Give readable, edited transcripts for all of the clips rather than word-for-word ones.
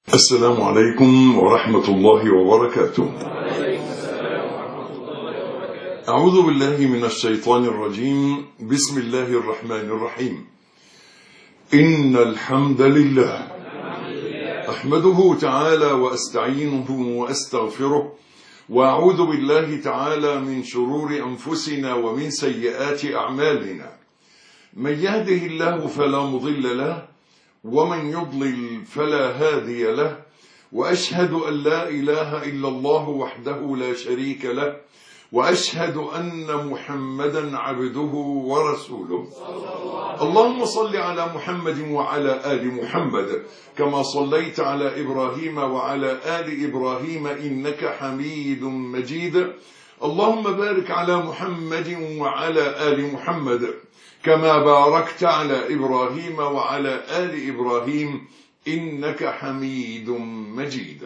السلام عليكم ورحمة الله وبركاته. أعوذ بالله من الشيطان الرجيم. بسم الله الرحمن الرحيم. إن الحمد لله أحمده تعالى وأستعينه وأستغفره، وأعوذ بالله تعالى من شرور أنفسنا ومن سيئات أعمالنا. من يهده الله فلا مضل له، ومن يضلل فلا هادي له، وأشهد أن لا إله إلا الله وحده لا شريك له، وأشهد أن محمدا عبده ورسوله. اللهم صل على محمد وعلى آل محمد كما صليت على إبراهيم وعلى آل إبراهيم إنك حميد مجيد. اللهم بارك على محمد وعلى آل محمد كما باركت على إبراهيم وعلى آل إبراهيم إنك حميد مجيد.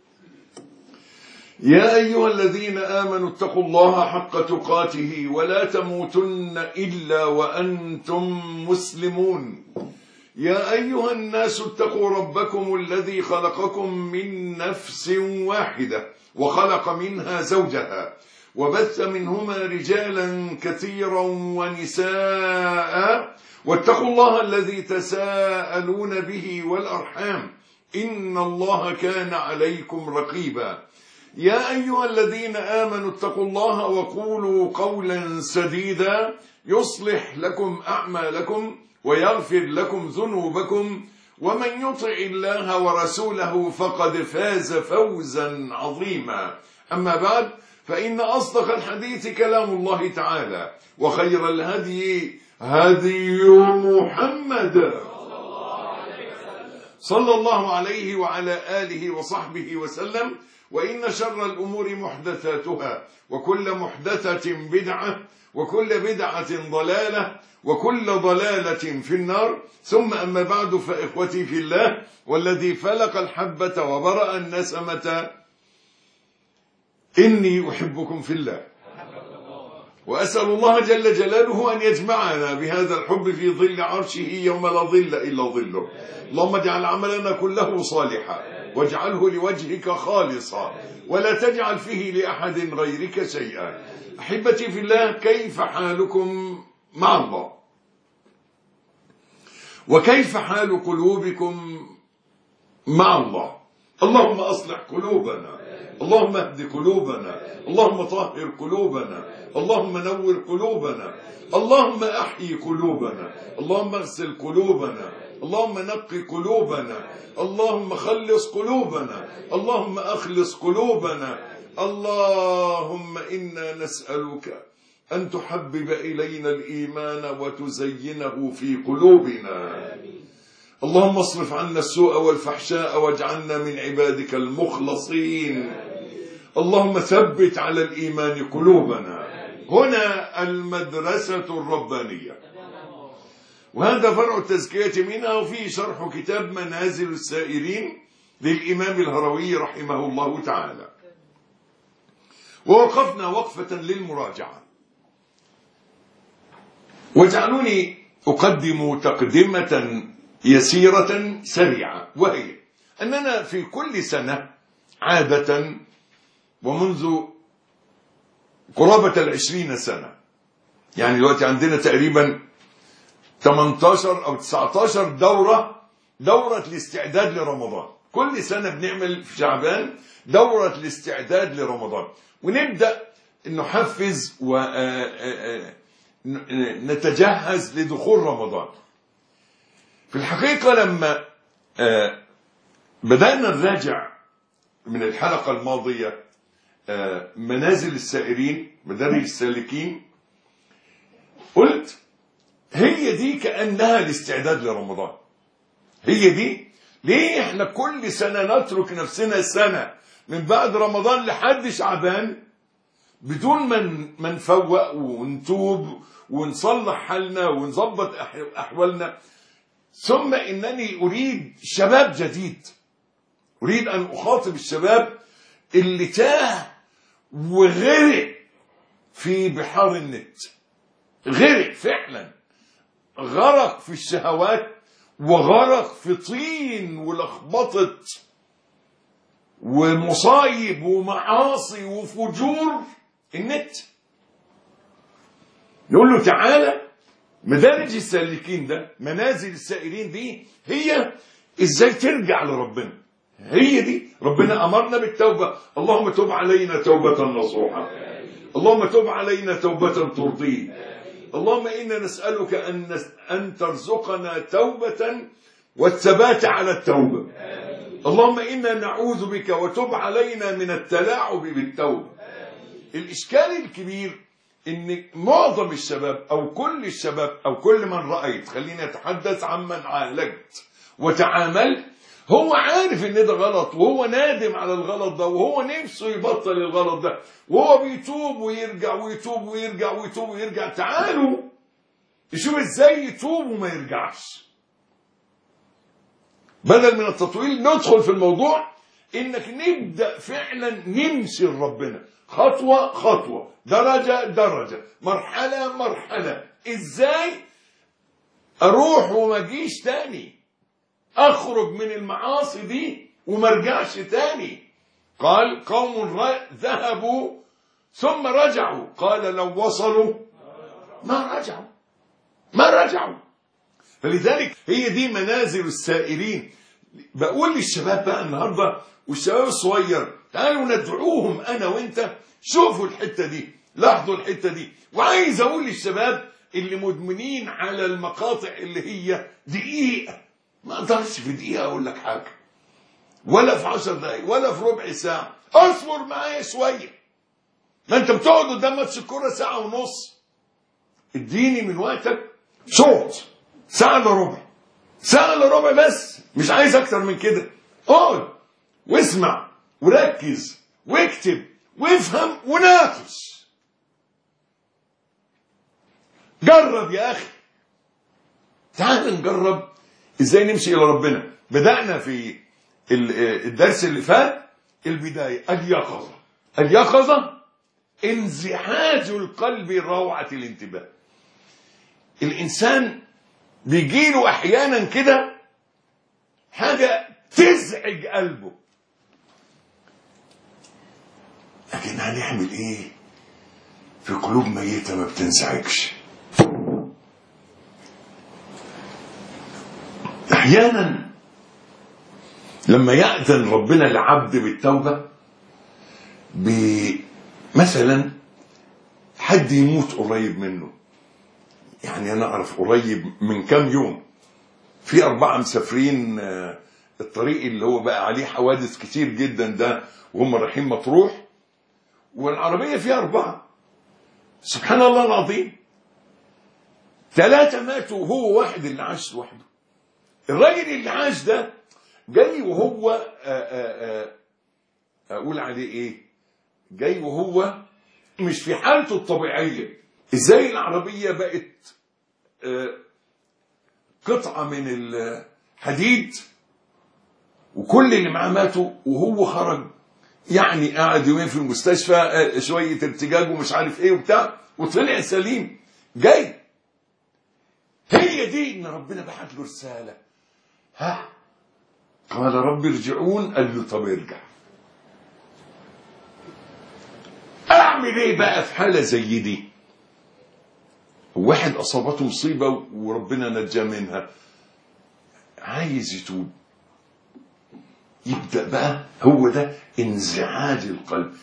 يا أيها الذين آمنوا اتقوا الله حق تقاته ولا تموتن إلا وأنتم مسلمون. يا أيها الناس اتقوا ربكم الذي خلقكم من نفس واحدة وخلق منها زوجها وبث منهما رجالا كثيرا ونساء، واتقوا الله الذي تساءلون به والأرحام إن الله كان عليكم رقيبا. يا أيها الذين آمنوا اتقوا الله وقولوا قولا سديدا يصلح لكم أعمالكم ويغفر لكم ذنوبكم، ومن يطع الله ورسوله فقد فاز فوزا عظيما. أما بعد، فإن أصدق الحديث كلام الله تعالى، وخير الهدي هدي محمد صلى الله عليه وعلى آله وصحبه وسلم، وإن شر الأمور محدثاتها، وكل محدثة بدعة، وكل بدعة ضلالة، وكل ضلالة في النار. ثم أما بعد، فإخوتي في الله والذي فلق الحبة وبرأ النسمة، إني أحبكم في الله، وأسأل الله جل جلاله أن يجمعنا بهذا الحب في ظل عرشه يوم لا ظل إلا ظله. اللهم اجعل عملنا كله صالحا، واجعله لوجهك خالصا، ولا تجعل فيه لأحد غيرك شيئا. أحبتي في الله، كيف حالكم مع الله؟ وكيف حال قلوبكم مع الله؟ اللهم أصلح قلوبنا، اللهم اهد قلوبنا، اللهم طهر قلوبنا، اللهم نور قلوبنا، اللهم أحيي قلوبنا، اللهم اغسل قلوبنا، اللهم نقي قلوبنا، اللهم خلص قلوبنا، اللهم أخلص قلوبنا. اللهم إنا نسألك أن تحبب إلينا الإيمان وتزينه في قلوبنا. اللهم اصرف عنا السوء والفحشاء واجعلنا من عبادك المخلصين. اللهم ثبت على الإيمان قلوبنا. هنا المدرسة الربانية، وهذا فرع التزكية منها، وفيه شرح كتاب منازل السائرين للإمام الهروي رحمه الله تعالى. ووقفنا وقفة للمراجعة، واجعلوني أقدم تقدمة يسيرة سريعة، وهي أننا في كل سنة عادة ومنذ قرابة 20 سنة، يعني دلوقتي عندنا تقريبا 18 أو 19 دورة الاستعداد لرمضان. كل سنة بنعمل في شعبان دورة الاستعداد لرمضان، ونبدأ نحفز ونتجهز لدخول رمضان. في الحقيقة لما بدأنا نراجع من الحلقة الماضية منازل السائرين مدارج السالكين، قلت هي دي كأنها الاستعداد لرمضان. هي دي ليه احنا كل سنة نترك نفسنا سنة من بعد رمضان لحد شعبان بدون ما نفوق ونتوب ونصلح حالنا ونظبط أحوالنا. ثم إنني أريد شباب جديد، أريد أن أخاطب الشباب اللي تاه وغرق في بحار النت، غرق فعلا، غرق في الشهوات وغرق في طين ولخبطة ومصايب ومعاصي وفجور النت. نقول له تعالى مدارج السالكين ده، منازل السائرين دي هي ازاي ترجع لربنا. هي دي ربنا امرنا بالتوبه. اللهم تب علينا توبه نصوحه، اللهم تب علينا توبه ترضيك، اللهم انا نسالك ان ترزقنا توبه والثبات على التوبه، اللهم انا نعوذ بك وتب علينا من التلاعب بالتوبه. الاشكال الكبير ان معظم الشباب او كل الشباب او كل من رايت، خليني اتحدث عمن عالجت وتعاملت، هو عارف ان ده غلط وهو نادم على الغلط ده وهو نفسه يبطل الغلط ده وهو بيتوب ويرجع ويتوب ويرجع ويتوب ويرجع. تعالوا نشوف ازاي يتوب وما يرجعش. بدل من التطويل ندخل في الموضوع انك نبدأ فعلا نمشي لربنا خطوة خطوة، درجة درجة، مرحلة مرحلة. ازاي اروح وما اجيش تاني، اخرج من المعاصي دي وما ارجعش تاني. قال قوم ذهبوا ثم رجعوا، قال لو وصلوا ما رجعوا. فلذلك هي دي منازل السائرين. بقول للشباب بقى النهارده والشباب الصغير، تعالوا ندعوهم انا وانت، شوفوا الحته دي، لاحظوا الحته دي. وعايز اقول للشباب اللي مدمنين على المقاطع اللي هي دقيقه، ما اقدرش في دقيقه اقول لك حاجه، ولا في 10 دقايق ولا في ربع ساعه. اصبر معايا شويه، ما انت بتقعد قدام ماتش الكوره ساعه ونص، اديني من وقتك شوط ساعه الا ربع بس، مش عايز اكتر من كده. اقعد واسمع وركز واكتب وافهم وناقش. جرب يا اخي، تعال نجرب ازاي نمشي الى ربنا. بدأنا في الدرس اللي فات البداية، اليقظة انزعاج القلب روعة الانتباه. الانسان بيجيله احيانا كده حاجة تزعج قلبه، لكن هنعمل ايه في قلوب ميتة ما بتنزعجش؟ احيانا لما يأذن ربنا العبد بالتوبة، مثلا حد يموت قريب منه. يعني انا اعرف قريب من كام يوم في 4 مسافرين الطريق اللي هو بقى عليه حوادث كتير جدا ده، وهم رايحين مطروح والعربية فيها 4. سبحان الله العظيم، 3 ماتوا وهو واحد اللي عاش لوحده. الراجل اللي عاش ده جاي وهو اقول عليه ايه، جاي وهو مش في حالته الطبيعية. ازاي العربية بقت قطعة من الحديد وكل اللي معاه ماتوا وهو خرج، يعني قاعد يومين في المستشفى، شوية ارتجاج ومش عارف ايه وبتاع، وطلع سليم جاي. هي دي ان ربنا بعت له رسالة، ها قال رب ارجعون، قال له طب ارجع. اعمل ايه بقى في حالة زي دي؟ واحد اصابته مصيبة وربنا نجاه منها، عايز يتوب، يبدأ بقى هو ده انزعاج القلب.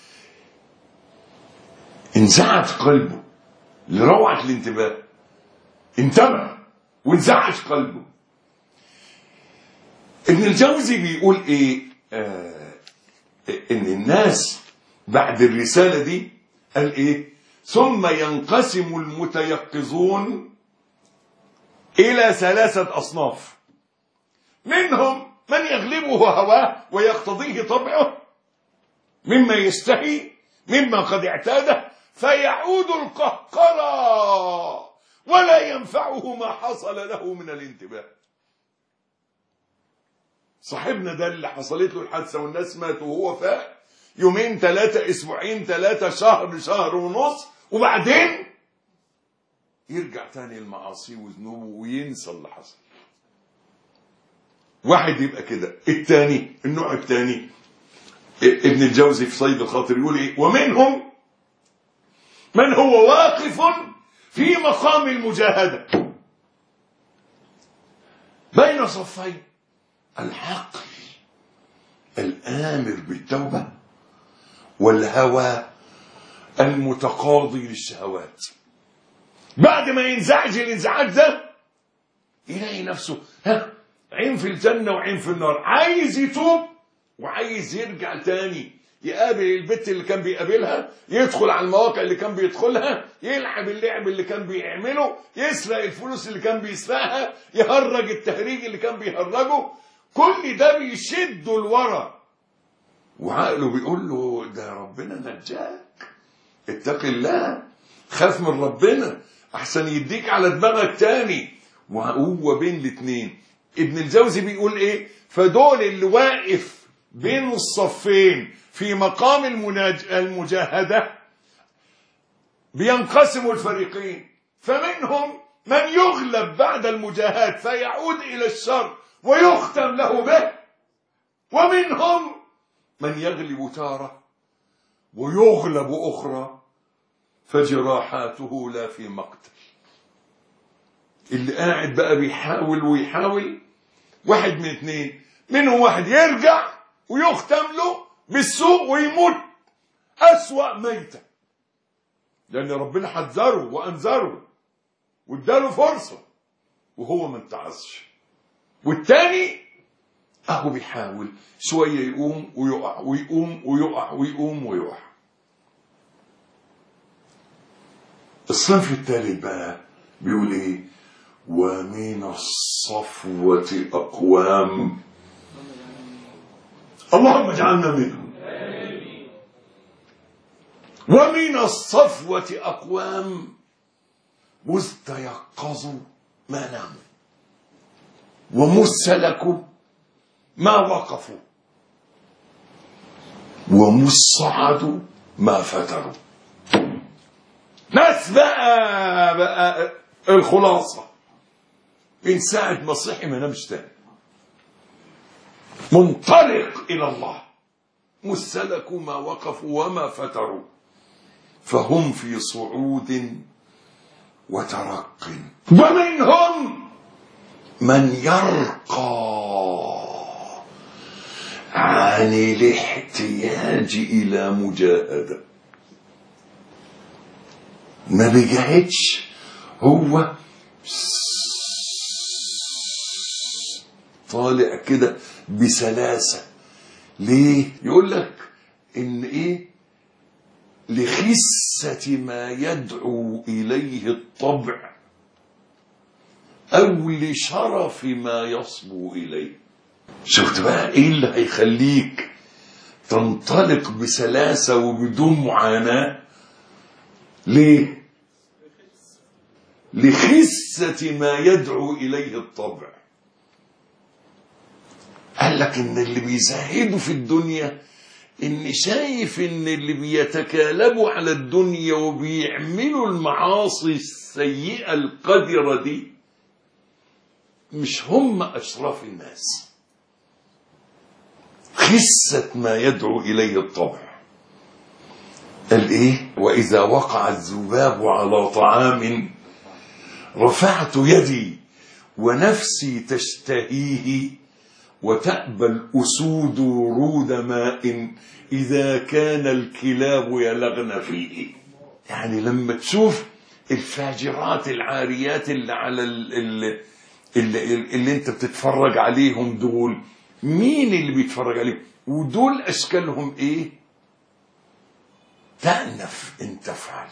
انزعج قلبه لروعة الانتباه، انتبه وانزعج قلبه. ابن الجوزي بيقول ايه، ان الناس بعد الرسالة دي قال ايه، ثم ينقسم المتيقظون الى 3 أصناف. منهم من يغلبه هواه ويقتضيه طبعه مما يستحي مما قد اعتاده فيعود القهقرى ولا ينفعه ما حصل له من الانتباه. صاحبنا ده اللي حصلت له الحادثة والناس ماتوا وهو فاق 2 3 أسبوعين 3 شهر شهر ونص، وبعدين يرجع تاني المعاصي وذنوبه وينسى اللي حصل. واحد يبقى كده. التاني، النوع التاني ابن الجوزي في صيد الخاطر يقول ايه؟ ومنهم من هو واقف في مقام المجاهدة بين صفين العقل الآمر بالتوبة والهوى المتقاضي للشهوات. بعد ما ينزعج الانزعاج ده يلاقي نفسه عين في الجنة وعين في النار، عايز يتوب وعايز يرجع تاني يقابل البت اللي كان بيقابلها، يدخل على المواقع اللي كان بيدخلها، يلعب اللعب اللي كان بيعمله، يسرق الفلوس اللي كان بيسرقها، يهرج التهريج اللي كان بيهرجه. كل ده بيشده لورا وعقله بيقول له ده ربنا نجاك، اتق الله، خاف من ربنا احسن يديك على دماغك تاني. وهو بين الاثنين ابن الجوزي بيقول ايه؟ فدول اللي واقف بين الصفين في مقام المجاهدة بينقسموا الفريقين، فمنهم من يغلب بعد المجاهد فيعود إلى الشر ويختم له به، ومنهم من يغلب تارة ويغلب أخرى فجراحاته لا في مقتل. اللي قاعد بقى بيحاول ويحاول، واحد من اثنين، منهم واحد يرجع ويختم له بالسوء ويموت أسوأ ميتة، لأن ربنا حذره وأنذره واداله فرصة وهو ما انتعظش. والتاني أهو بيحاول شوية يقوم ويقع ويقوم ويقع ويقوم ويقع. الصنف الثالث بقى بيقول ايه؟ ومن الصفوة أقوام، اللهم اجعلنا منهم. ومن الصفوة أقوام مستيقظوا ما ناموا ومسلكوا ما وقفوا ومصعدوا ما فتروا. ناس بقى الخلاصة من ساعة ما صحي ما نامش تاني، منطلق إلى الله، مسلكوا ما وقفوا وما فتروا، فهم في صعود وترق. ومنهم من يرقى عن الاحتياج إلى مجاهدة، ما بيجاهدش، هو طالع كده بسلاسة. ليه؟ يقول لك إن إيه؟ لخسة ما يدعو إليه الطبع أو لشرف ما يصبو إليه. شفت بقى إيه اللي هيخليك تنطلق بسلاسة وبدون معاناة؟ ليه؟ لخسة ما يدعو إليه الطبع. قال لك إن اللي بيزهدوا في الدنيا إن شايف إن اللي بيتكالبوا على الدنيا وبيعملوا المعاصي السيئة القذرة دي مش هم أشراف الناس. خسة ما يدعو إليه الطبع. قال إيه؟ وإذا وقع الذباب على طعام رفعت يدي ونفسي تشتهيه وتأبى الأسود ورود ماء إذا كان الكلاب يلغن فيه. يعني لما تشوف الفاجرات العاريات اللي على اللي انت بتتفرج عليهم دول، مين اللي بيتفرج عليهم؟ ودول أشكالهم إيه؟ تأنف إن تفعل،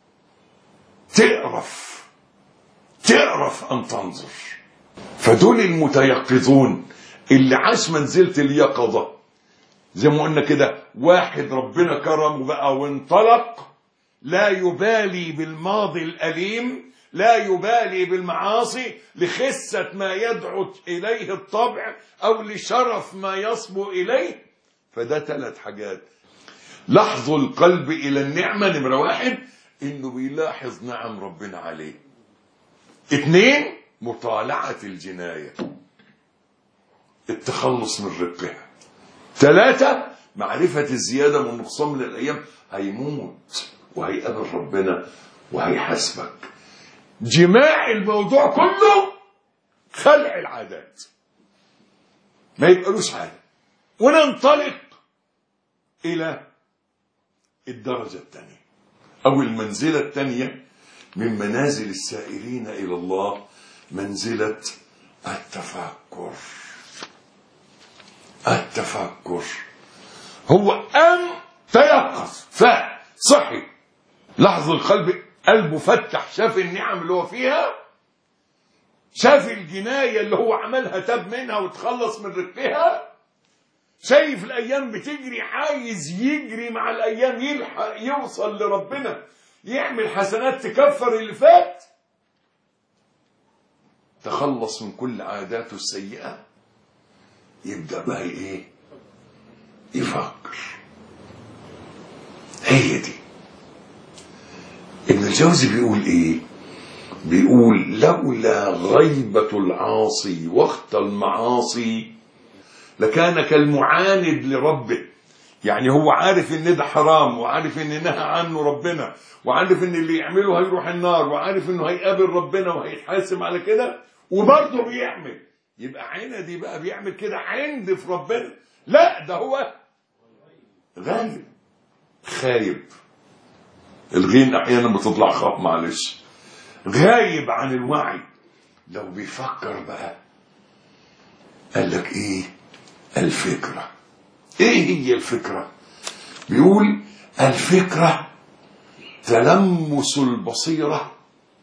تعرف أن تنظر. فدول المتيقظون اللي عاش منزلة اليقظة، زي ما قلنا كده، واحد ربنا كرم وبقى وانطلق، لا يبالي بالماضي الأليم، لا يبالي بالمعاصي، لخسة ما يدعو إليه الطبع أو لشرف ما يصبو إليه. فده 3 حاجات. لحظ القلب إلى النعمة، نمرة 1 إنه بيلاحظ نعم ربنا عليه. 2 مطالعة الجناية، التخلص من رقها. 3 معرفة الزيادة والنقصان من الأيام، هيموت وهيقابل ربنا وهيحاسبك. جماع الموضوع كله خلع العادات، ما يبقالوش حاجة، وننطلق إلى الدرجة الثانية أو المنزلة الثانية من منازل السائرين إلى الله، منزلة التفكر. التفكر هو أن تيقظ، صحي، لحظة القلب، قلبه فتح، شاف النعم اللي هو فيها، شاف الجناية اللي هو عملها، تاب منها وتخلص من رقها، شايف الأيام بتجري، عايز يجري مع الأيام، يلحق يوصل لربنا، يعمل حسنات تكفر اللي فات، تخلص من كل عاداته السيئة، يبدأ بقى ايه؟ يفكر. هي دي. ابن الجوزي بيقول ايه؟ بيقول لولا غيبة العاصي وقت المعاصي لكان كالمعاند لربه. يعني هو عارف ان ده حرام، وعارف ان نهى عنه ربنا، وعارف ان اللي يعمله هيروح النار، وعارف انه هيقابل ربنا وهيتحاسب على كده، وبرضه بيعمل. يبقى عندي بقى بيعمل كده عند في ربنا؟ لا، ده هو غايب، خايب. الغين احيانا بتطلع خاف، معلش، غايب عن الوعي. لو بيفكر بقى، قال لك ايه؟ الفكرة. ايه هي الفكرة؟ بيقول الفكرة تلمس البصيرة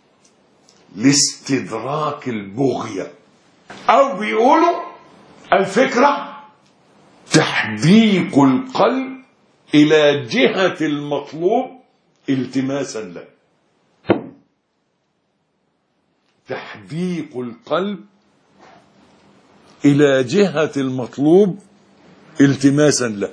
لاستدراك البغية، او بيقولوا الفكرة تحديق القلب الى جهة المطلوب التماسا له. تحديق القلب الى جهة المطلوب التماسا له.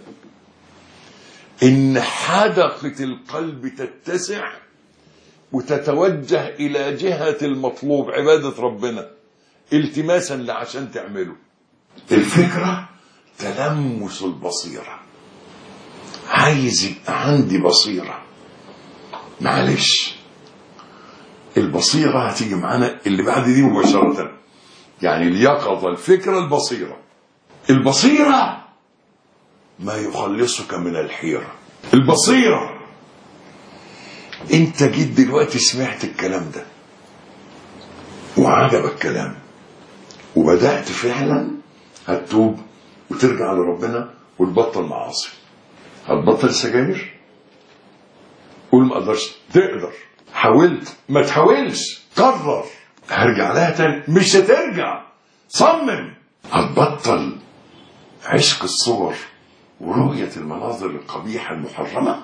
ان حدقة القلب تتسع وتتوجه الى جهة المطلوب، عبادة ربنا، التماسا له عشان تعمله. الفكرة تلمس البصيرة. عايز يبقى عندي بصيرة، معلش، البصيرة هتيجي معانا اللي بعد دي مباشرة، يعني اليقظة، الفكرة، البصيرة. البصيرة ما يخلصك من الحيرة. البصيرة، انت جيت دلوقتي سمعت الكلام ده وعجبك الكلام، وبدأت فعلا هتتوب وترجع لربنا وتبطل معاصي. هتبطل سجاير؟ قول ما اقدرش. تقدر. حاولت؟ ما تحاولش. قرر. هرجع لها تاني؟ مش هترجع. صمم. هتبطل عشق الصور ورؤية المناظر القبيحة المحرمة؟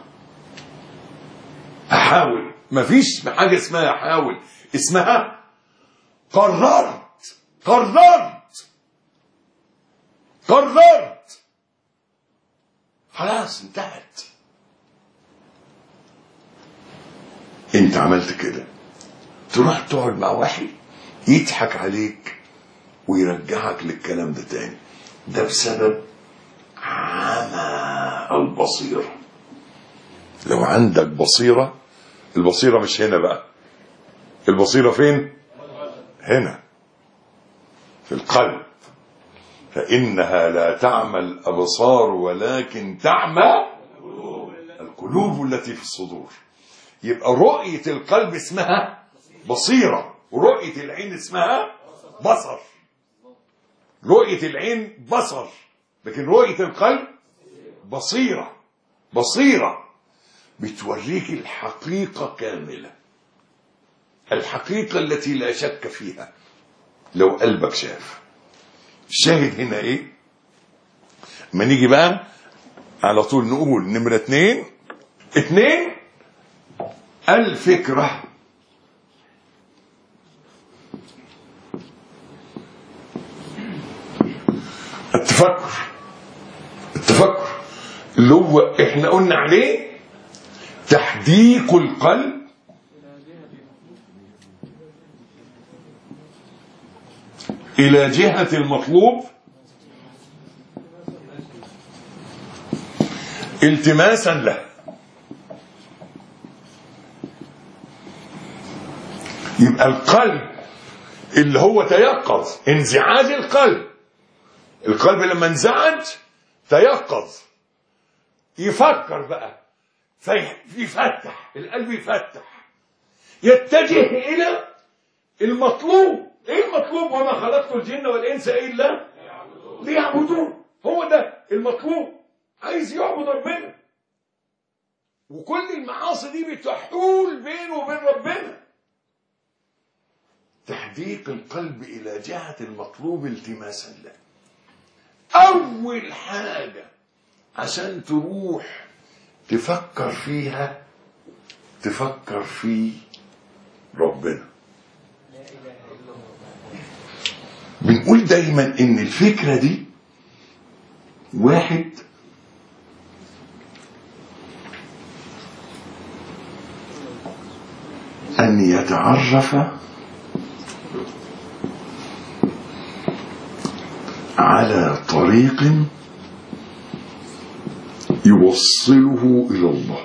احاول. مفيش حاجة اسمها احاول، اسمها قررت. خلاص، انتهت. انت عملت كده، تروح تقعد مع واحد يضحك عليك ويرجعك للكلام ده تاني. ده بسبب عمى البصيرة. لو عندك بصيرة، البصيرة مش هنا بقى، البصيرة فين؟ هنا في القلب. فإنها لا تعمى الأبصار ولكن تعمى القلوب التي في الصدور. يبقى رؤية القلب اسمها بصيرة، ورؤية العين اسمها بصر. رؤية العين بصر، لكن رؤية القلب بصيرة بتوريك الحقيقة كاملة، الحقيقة التي لا شك فيها لو قلبك شاف. الشاهد هنا ايه؟ ما نيجي بقى على طول نقول نمرة 2. الفكرة التفكر اللي هو احنا قلنا عليه تحديق القلب إلى جهة المطلوب التماسا له. يبقى القلب اللي هو تيقظ، انزعاج القلب لما انزعج تيقظ، يفكر بقى، فيفتح القلب، يفتح، يتجه الى المطلوب. ايه المطلوب؟ وما خلقت الجن والانس الا ليعبدون. هو ده المطلوب، عايز يعبد ربنا، وكل المعاصي دي بتحول بينه وبين ربنا. تحديق القلب الى جهة المطلوب التماسا له. اول حاجة عشان تروح تفكر فيها، تفكر في ربنا. بنقول دايما ان الفكرة دي واحد ان يتعرف على طريق يوصله إلى الله.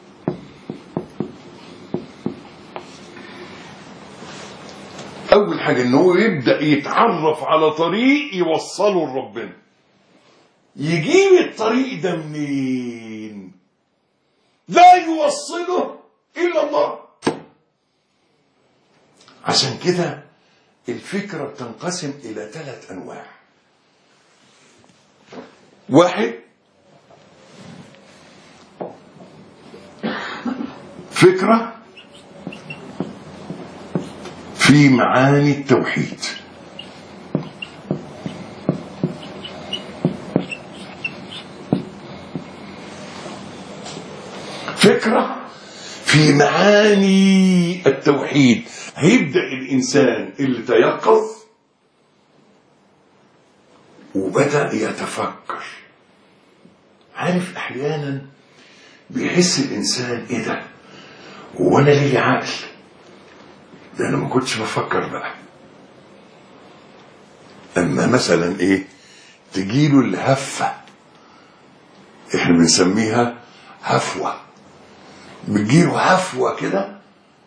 أول حاجة إنه يبدأ يتعرف على طريق يوصله لربنا. يجيب الطريق ده منين؟ لا يوصله إلا الله. عشان كده الفكرة بتنقسم إلى 3 أنواع. واحد، فكرة في معاني التوحيد. فكرة في معاني التوحيد. هيبدأ الإنسان اللي تيقظ وبدأ يتفكر. عارف أحيانا بيحس الإنسان إيه ده؟ وأنا ليه عقل؟ ده أنا ما كنتش بفكر بقى. أما مثلا إيه؟ تجيله الهفة، إحنا بنسميها هفوة. بتجيله هفوة كده،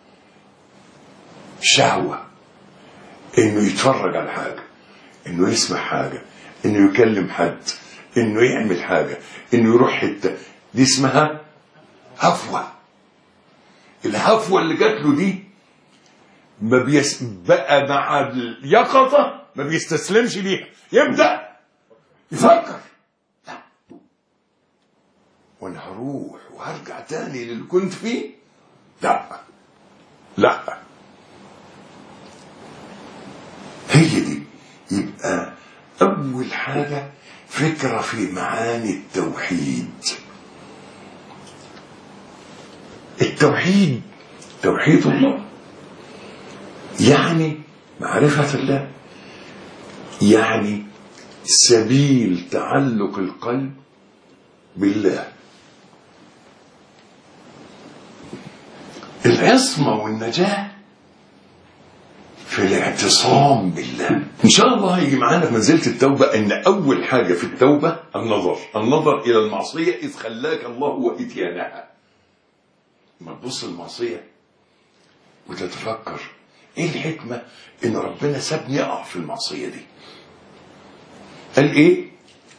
شهوة إنه يتفرج على حاجة، إنه يسمع حاجة، إنه يكلم حد، إنه يعمل حاجة، إنه يروح حتة. دي اسمها هفوة. الهفوة اللي جات له دي ما بقى مع اليقظة ما بيستسلمش ليها، يبدأ يفكر. لا، وانا هروح وهرجع تاني للي كنت فيه؟ لا لا، هي دي. يبقى أول حاجة فكرة في معاني التوحيد. التوحيد توحيد الله، يعني معرفة الله، يعني سبيل تعلق القلب بالله. العصمة والنجاة في الاعتصام بالله. إن شاء الله هيجي معانا في منزلة التوبة إن أول حاجة في التوبة النظر إلى المعصية إذ خلاك الله وإتيانها. ما تبص المعصية وتتفكر إيه الحكمة إن ربنا سابني أقع في المعصية دي. قال إيه؟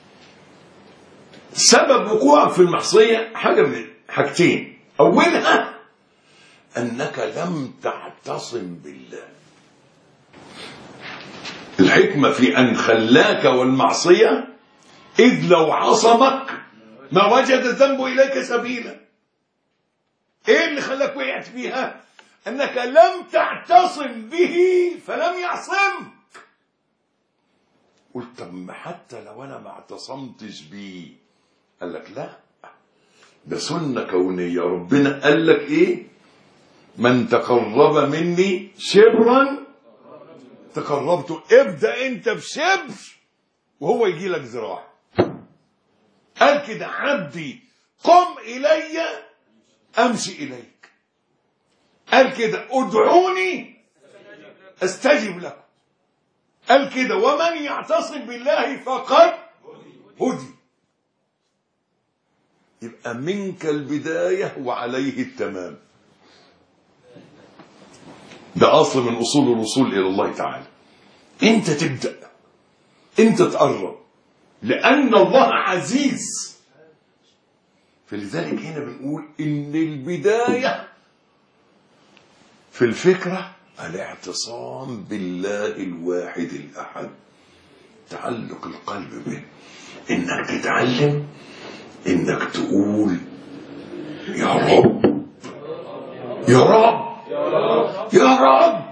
سبب وقوعك في المعصية حاجة من حاجتين. أولها أنك لم تعتصم بالله. الحكمة في أن خلاك والمعصية إذ لو عصمك ما وجد الذنب إليك سبيلا. إيه اللي خلاك وقعت فيها؟ أنك لم تعتصم به فلم يعصمك. قلت طب حتى لو أنا ما اعتصمتش بيه، قال لك لا، ده سنة كونية. ربنا قال لك إيه؟ من تقرب مني شبرا تقربته. ابدأ انت بشبر وهو يجي لك ذراع. قال كده عبدي قم إلي أمشي إليك. قال كده ادعوني استجب لكم. قال كده ومن يعتصم بالله فقد هدي. يبقى تبقى منك البداية وعليه التمام. ده أصل من أصول الوصول إلى الله تعالى. أنت تبدأ، أنت تقرب، لأن الله عزيز. فلذلك هنا بنقول إن البداية في الفكرة الاعتصام بالله الواحد الأحد، تعلق القلب به، إنك تتعلم إنك تقول يا رب يا رب يا رب،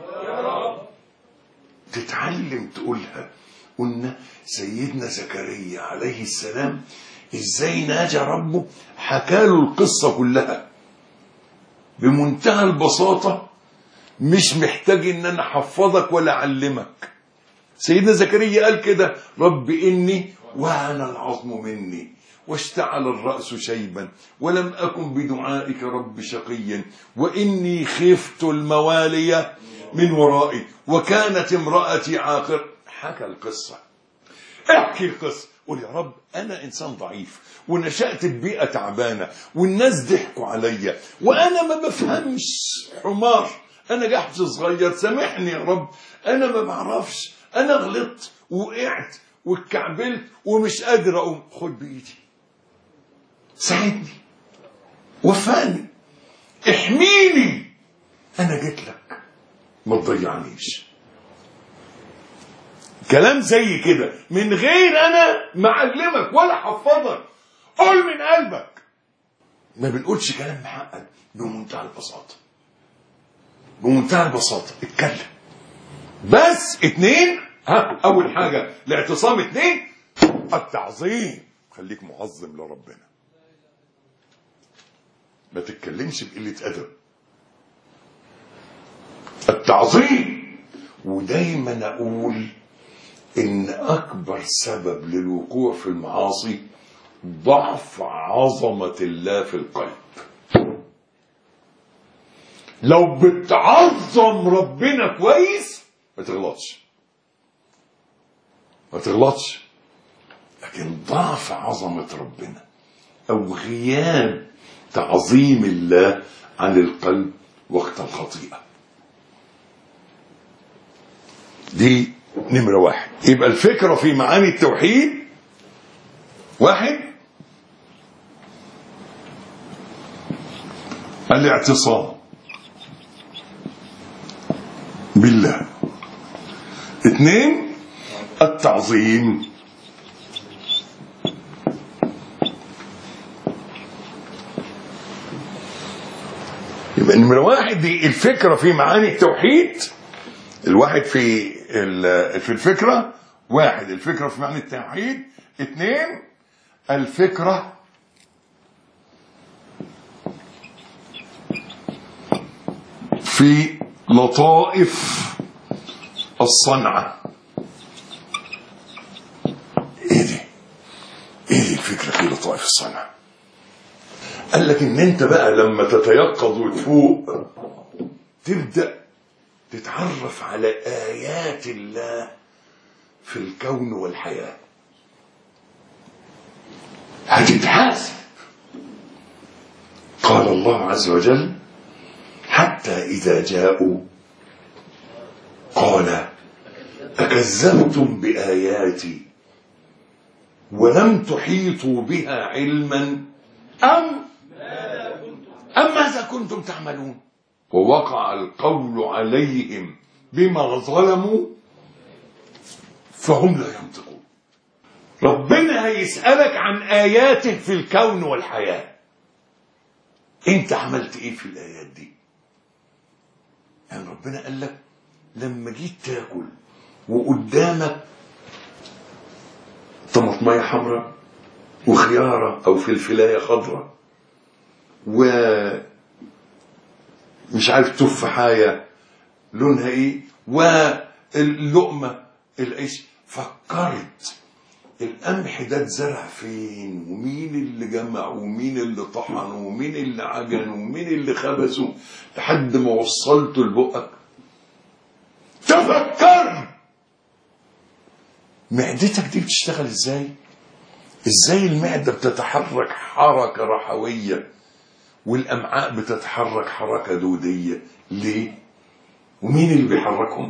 تتعلم تقولها. قلنا سيدنا زكريا عليه السلام ازاي ناجى ربه، حكاله القصة كلها بمنتهى البساطة، مش محتاج ان انا احفظك ولا اعلمك. سيدنا زكريا قال كده: رب اني وهن العظم مني واشتعل الرأس شيبا ولم أكن بدعائك رب شقيا وإني خفت الموالي من ورائي وكانت امرأتي عاقر. حكى القصة. احكي القصة، قول يا رب أنا إنسان ضعيف ونشأت ببيئة تعبانة والناس ضحكوا عليا وأنا ما بفهمش، حمار، أنا جحش صغير، سامحني يا رب، أنا ما بعرفش، أنا غلطت وقعت واتكعبلت ومش قادر أقوم، خد بإيدي، ساعدني، وفقني، احميني، أنا جيت لك، ما تضيعنيش. كلام زي كده من غير أنا معلمك ولا حفظك، قول من قلبك. ما بنقولش كلام محقق، بمنتهى البساطة، بمنتهى البساطة اتكلم. بس اتنين، أول حاجة الاعتصام، اتنين التعظيم، خليك معظم لربنا، ما تتكلمش بقلة أدب. التعظيم. ودايما أقول إن أكبر سبب للوقوع في المعاصي ضعف عظمة الله في القلب. لو بتعظم ربنا كويس ما تغلطش، ما تغلطش. لكن ضعف عظمة ربنا أو غياب تعظيم الله عن القلب وقت الخطيئة، دي نمرة واحد. يبقى الفكرة في معاني التوحيد: واحد، الاعتصام بالله. اثنين، التعظيم. يبقى نمرة واحد دي الفكرة في معاني التوحيد. الواحد في الفكرة، واحد الفكرة في معاني التوحيد، اثنين الفكرة في لطائف الصنعة. ايه دي الفكرة في لطائف الصنعة؟ قال لك ان انت بقى لما تتيقظ وتفوق تبدأ تتعرف على آيات الله في الكون والحياة، هتتحاسب. قال الله عز وجل: حتى إذا جاءوا قال أكذبتم بآياتي ولم تحيطوا بها علما أم ماذا كنتم تعملون ووقع القول عليهم بما ظلموا فهم لا ينطقون. ربنا هيسألك عن آياته في الكون والحياة، انت عملت ايه في الآيات دي؟ يعني ربنا قال لك لما جيت تاكل وقدامك طماطمايه حمراء وخيارة او فلفلايه خضراء ومش عارف تفاحية لونها ايه واللقمة العيش، فكرت القمح ده اتزرع فين ومين اللي جمع ومين اللي طحنه ومين اللي عجن ومين اللي خبزه لحد ما وصلته لبقك؟ تفكر معدتك دي بتشتغل ازاي؟ ازاي المعدة بتتحرك حركة رحوية والامعاء بتتحرك حركة دودية؟ ليه؟ ومين اللي بيحركهم؟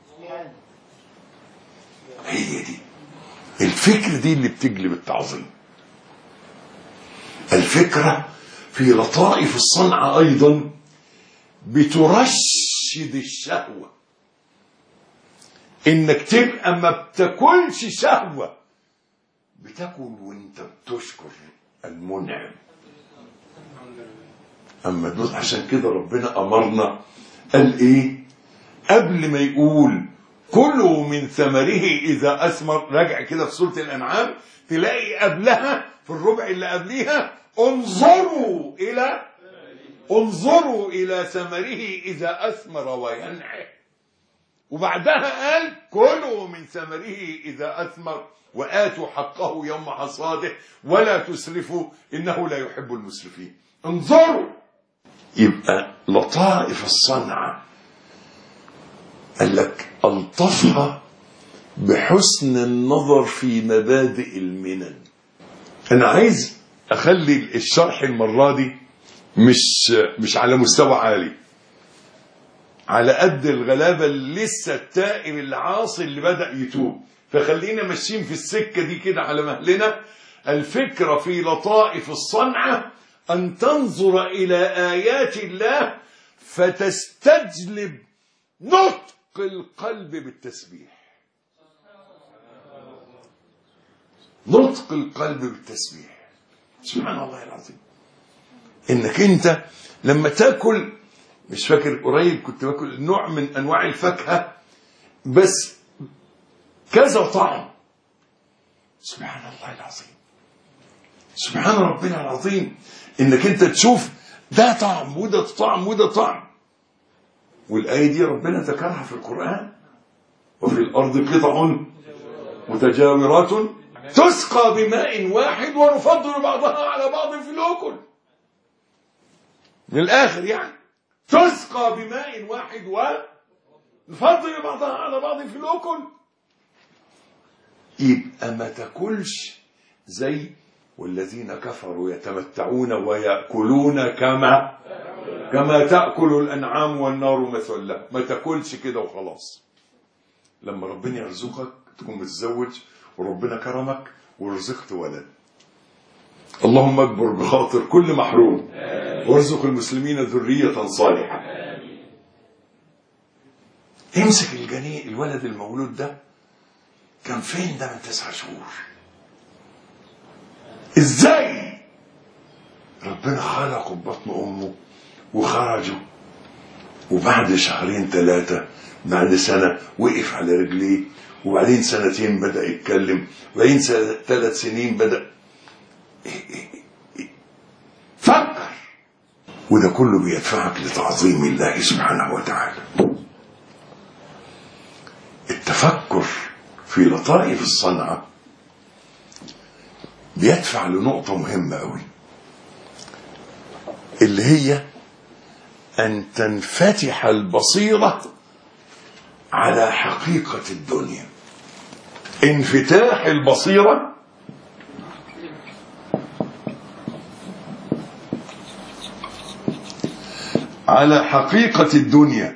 هي دي الفكرة دي اللي بتجلب التعظيم. الفكرة في لطائف الصنعة ايضا بترشد الشهوة، انك تبقى ما بتاكلش شهوة، بتاكل وانت بتشكر المنعم. اما دول عشان كده ربنا امرنا قال ايه قبل ما يقول كلوا من ثمره اذا اثمر؟ راجع كده في سورة الانعام تلاقي قبلها في الربع اللي قبليها انظروا الى ثمره اذا اثمر وينعم، وبعدها قال كلوا من ثمره اذا اثمر وآتوا حقه يوم حصاده ولا تسرفوا إنه لا يحب المسرفين. انظروا. يبقى لطائف الصنعة قال لك ألطفها بحسن النظر في مبادئ المنن. أنا عايز أخلي الشرح المرة دي مش على مستوى عالي، على قد الغلابة اللي لسه التائب العاصي اللي بدأ يتوب، فخلينا ماشيين في السكة دي كده على مهلنا. الفكرة في لطائف الصنعة أن تنظر إلى آيات الله فتستجلب نطق القلب بالتسبيح. نطق القلب بالتسبيح. سبحان الله العظيم. إنك أنت لما تأكل، مش فاكر قريب كنت باكل نوع من أنواع الفاكهة بس كذا طعم، سبحان الله العظيم، سبحان ربنا العظيم، انك انت تشوف ده طعم وده طعم وده طعم. والآية دي ربنا ذكرها في القرآن وفي الأرض قطع متجاورات تسقى بماء واحد ونفضل بعضها على بعض في الأكل. من الآخر يعني تسقى بماء واحد ونفضل بعضها على بعض في الأكل. يبقى ما تاكلش زي والذين كفروا يتمتعون ويأكلون كما تأكل الأنعام والنار مثل له. ما تاكلش كده وخلاص. لما ربنا يرزقك تكون متزوج وربنا كرمك ورزقت ولد، اللهم اكبر بخاطر كل محروم وارزق المسلمين ذرية صالحة. امسك الجنين الولد المولود ده كان فين ده من 9 شهور؟ ازاي ربنا خلقه ببطن امه وخرجه، وبعد 2 3 بعد سنة وقف على رجليه، وبعدين 2 بدأ يتكلم، وبعدين 3 سنين بدأ فكر. وده كله بيدفعك لتعظيم الله سبحانه وتعالى. التفكر في لطائف الصنعة بيدفع لنقطة مهمة قوي، اللي هي أن تنفتح البصيرة على حقيقة الدنيا. انفتاح البصيرة على حقيقة الدنيا.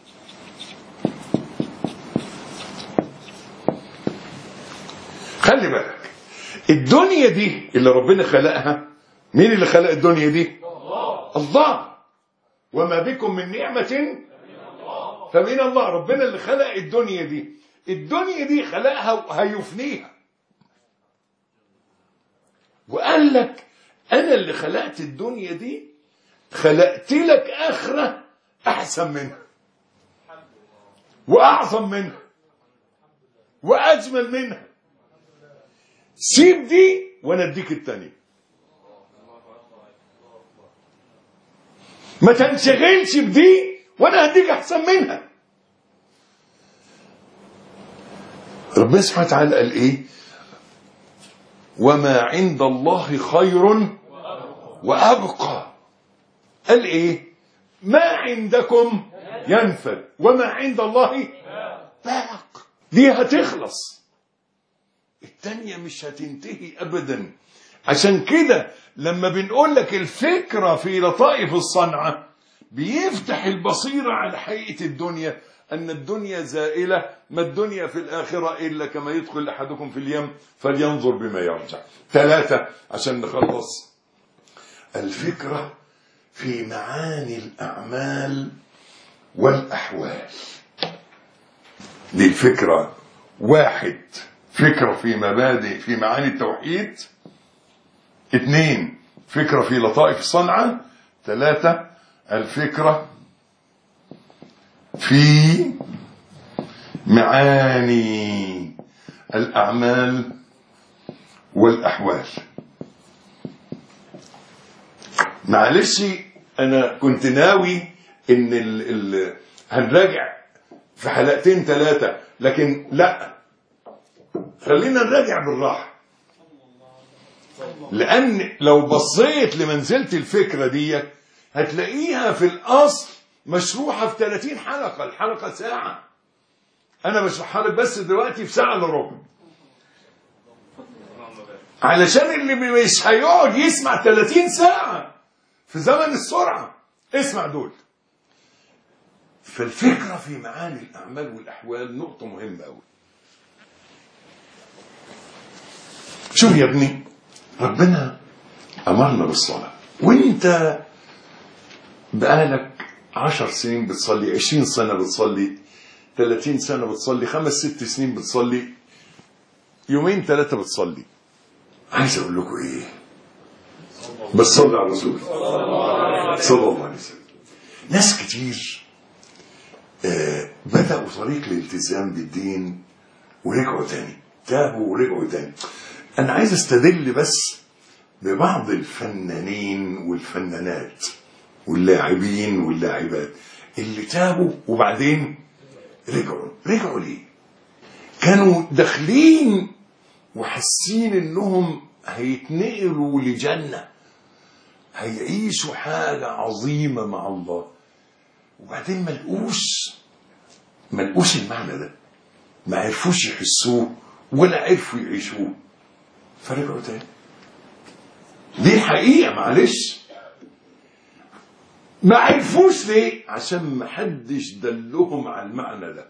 خلي بالك، الدنيا دي اللي ربنا خلقها، مين اللي خلق الدنيا دي؟ الله. وما بكم من نعمة فمن الله. ربنا اللي خلق الدنيا دي. الدنيا دي خلقها وهيفنيها، وقال لك أنا اللي خلقت الدنيا دي، خلقت لك آخرة أحسن منها وأعظم منها وأجمل منها. سيب دي وانا اديك التانية. ما تنشغلش بدي وانا هديك احسن منها. ربنا سبحانه وتعالى قال ايه؟ وما عند الله خير وابقى. قال ايه؟ ما عندكم ينفد وما عند الله باق. دي هتخلص. التانية مش هتنتهي أبدا. عشان كده لما بنقول لك الفكرة في لطائف الصنعة بيفتح البصيرة على حقيقة الدنيا، أن الدنيا زائلة، ما الدنيا في الآخرة إلا كما يدخل أحدكم في اليم فلينظر بما يرجع. 3 عشان نخلص، الفكرة في معاني الأعمال والأحوال. دي الفكرة. 1 فكرة في مبادئ في معاني التوحيد، 2 فكرة في لطائف الصنعة، 3 الفكرة في معاني الأعمال والأحوال. معلش أنا كنت ناوي إن هنراجع في 2 3 لكن لا، خلينا نراجع بالراحة، لأن لو بصيت لمنزلة الفكرة دي هتلاقيها في الأصل مشروحة في 30 حلقة، الحلقة ساعة، أنا بشرحها لك بس دلوقتي في ساعة إلا ربع، علشان اللي مش هيقعد يسمع 30 ساعة في زمن السرعة اسمع دول. فالفكرة في معاني الأعمال والأحوال نقطة مهمة أوي. شوف يا ابني، ربنا أمرنا بالصلاة، وانت بقالك 10 سنين بتصلي، 20 سنة بتصلي، 30 سنة بتصلي، 5 6 سنين بتصلي، 2 3 بتصلي. عايز اقول لكم ايه؟ بس صلي على الرسول صلى الله عليه وسلم. ناس كتير بدأوا طريق الالتزام بالدين ورجعوا تاني، تابوا ورجعوا تاني. انا عايز استدل بس ببعض الفنانين والفنانات واللاعبين واللاعبات اللي تابوا وبعدين رجعوا ليه؟ كانوا داخلين وحاسين انهم هيتنقلوا لجنة، هيعيشوا حاجة عظيمة مع الله، وبعدين ما لقوش المعنى ده، ما عرفوش يحسوه ولا عرفوا يعيشوه، فرجعوا تاني. دي الحقيقة، معلش. ما عرفوش ليه؟ عشان ما حدش دلهم على المعنى ده.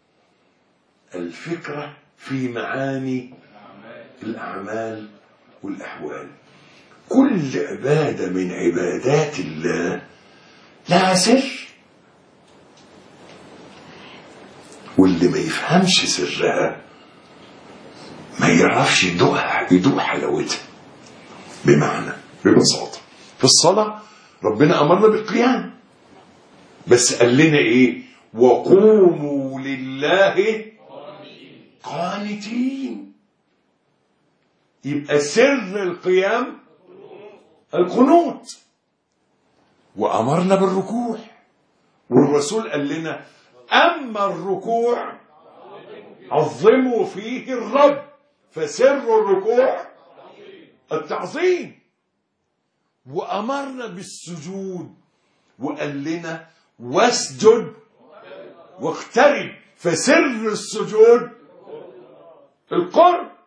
الفكرة في معاني الأعمال والأحوال. كل عبادة من عبادات الله لها سر، واللي ما يفهمش سرها ما يعرفش يدوق حلاوتها. بمعنى ببساطة في الصلاة ربنا أمرنا بالقيام، بس قال لنا إيه؟ وقوموا لله قانتين. يبقى سر القيام القنوت. وأمرنا بالركوع، والرسول قال لنا أما الركوع عظموا فيه الرب، فسر الركوع التعظيم. وأمرنا بالسجود وقال لنا واسجد واقترب، فسر السجود القرب.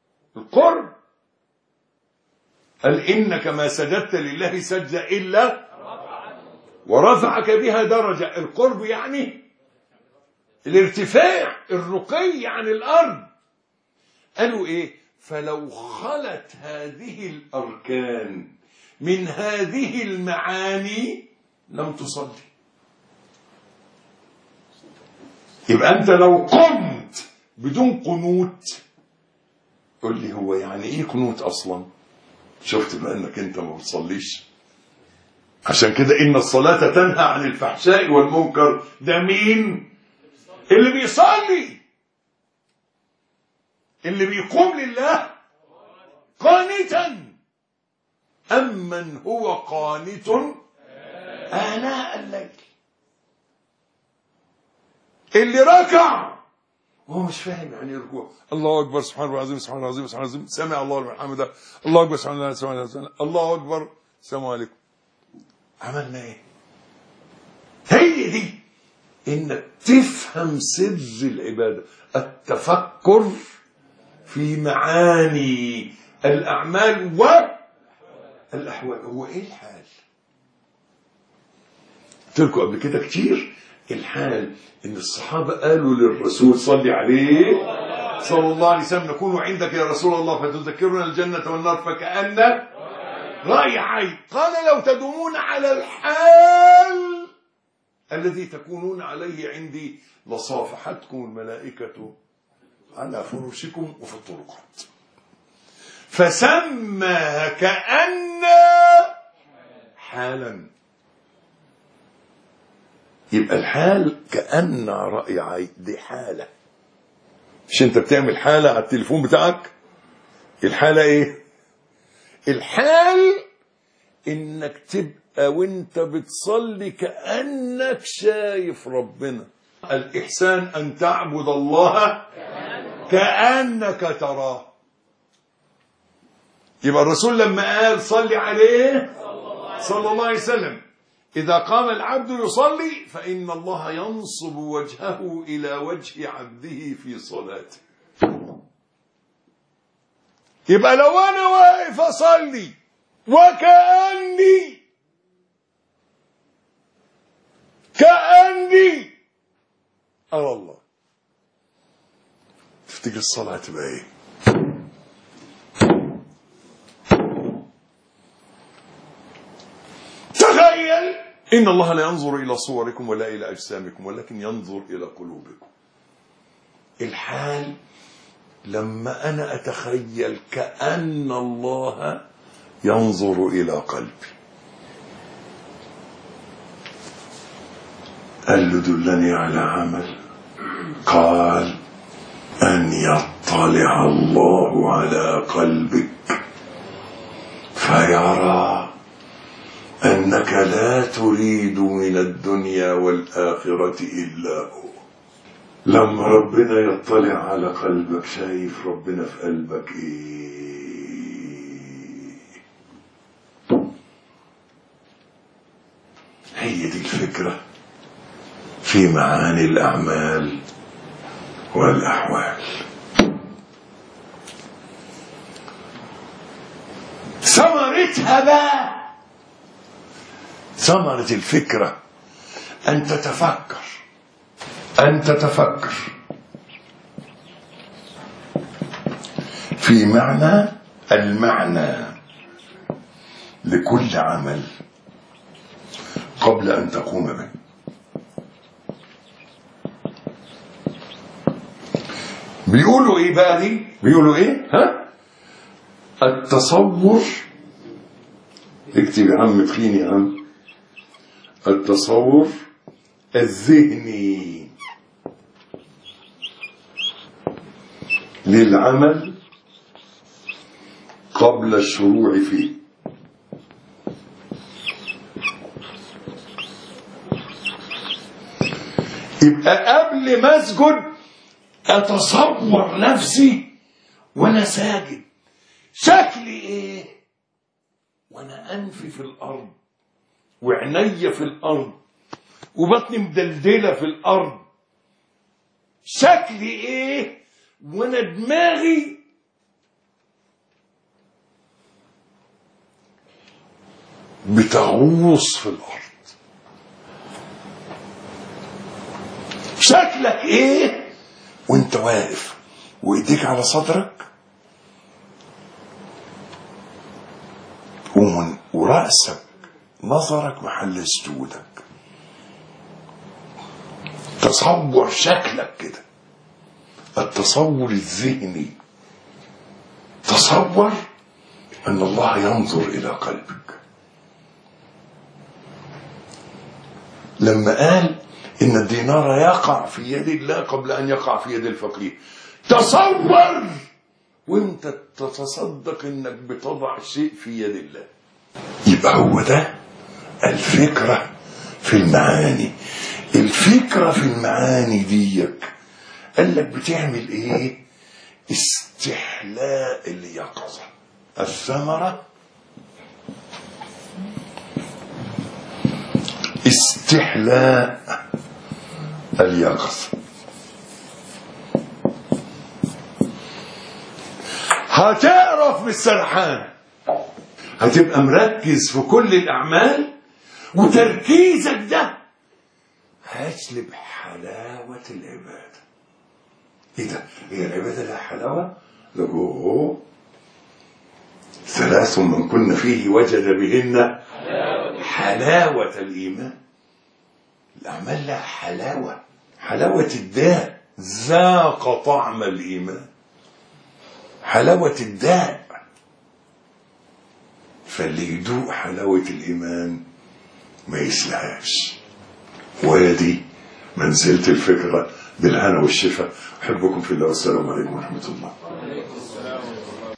قال إنك ما سجدت لله سجدة إلا ورفعك بها درجة. القرب يعني الارتفاع، الرقي عن الأرض. قالوا إيه؟ فلو خلت هذه الأركان من هذه المعاني لم تصلي. يبقى أنت لو قمت بدون قنوت، قل لي هو يعني إيه قنوت أصلا؟ شفت بقى أنك أنت ما بتصليش. عشان كده إن الصلاة تنهى عن الفحشاء والمنكر. ده مين؟ اللي بيصلي، اللي بيقوم لله قانتا. أمن هو قانت آناء الليل، اللي ركع وهو مش فاهم يعني ايه ركوع. الله أكبر، سبحان الله العظيم، سبحان الله العظيم، سبحان الله العظيم، سمع الله لمن حمده، الله أكبر، سبحان الله، سبحان الله، الله أكبر، السلام عليكم. عملنا ايه؟ هي دي انك تفهم سر العبادة، التفكر في معاني الأعمال والأحوال. هو إيه الحال؟ قلت لكم قبل كده كتير، الحال إن الصحابة قالوا للرسول صلي عليه صلى الله عليه وسلم نكون عندك يا رسول الله فتذكرنا الجنة والنار فكأن رأي عين. قال لو تدومون على الحال الذي تكونون عليه عندي لصافحتكم الملائكة على فرشكم وفي الطرقات. فسمى كأن حالا. يبقى الحال كأن رأي عين، دي حالة. مش انت بتعمل حالة على التليفون بتاعك؟ الحالة ايه؟ الحال انك تبقى وانت بتصلي كأنك شايف ربنا. الإحسان أن تعبد الله كأنك تراه. يبقى الرسول لما قال صلي عليه صلى الله عليه وسلم إذا قام العبد يصلي فإن الله ينصب وجهه إلى وجه عبده في صلاته. يبقى لو أنا واقف أصلي وكأني أرى الله، تفتكر الصلاة تبقى إيه؟ تخيل إن الله لا ينظر إلى صوركم ولا إلى أجسامكم ولكن ينظر إلى قلوبكم. الحال لما أنا أتخيل كأن الله ينظر إلى قلبي. قال له دلني على عمل، قال أن يطلع الله على قلبك فيرى أنك لا تريد من الدنيا والآخرة إلا هو. لما ربنا يطلع على قلبك شايف ربنا في قلبك إيه؟ هي دي الفكرة في معاني الأعمال والأحوال. ثمرتها بقى، ثمرة الفكرة أن تتفكر في المعنى لكل عمل قبل أن تقوم به. بيقولوا ايه بقى دي؟ بيقولوا ايه؟ التصور. اكتب يا عم تخيني يا عم. التصور الذهني للعمل قبل الشروع فيه. يبقى قبل ما اسجد اتصور نفسي وانا ساجد شكلي ايه، وانا انفي في الارض وعيني في الارض وبطني مدلدله في الارض، شكلي ايه وانا دماغي بتغوص في الارض. شكلك ايه وانت واقف وايديك على صدرك ورأسك نظرك محل سجودك. تصور شكلك كده، التصور الذهني. تصور أن الله ينظر إلى قلبك. لما قال إن الدينار يقع في يد الله قبل أن يقع في يد الفقير، تصور وانت تتصدق انك بتضع شيء في يد الله. يبقى هو ده الفكرة في المعاني. الفكرة في المعاني ديك قال لك بتعمل ايه؟ استحلاء اليقظة. الثمرة استحلاء اليقظة. هتعرف بالسرحان، هتبقى مركز في كل الأعمال، وتركيزك ده هيجلب حلاوة العبادة. ايه ده؟ هي العبادة لها حلاوة؟ لقوه 3 من كن فيه وجد بهن حلاوة الإيمان. الأعمال لها حلاوة، حلاوة الداء، ذاق طعم الإيمان، حلاوة الداء. فاللي يدوق حلاوة الإيمان ما يسلهاش. وادي منزلة الفكرة بالهنا والشفاء. أحبكم في الله والسلام عليكم ورحمة الله.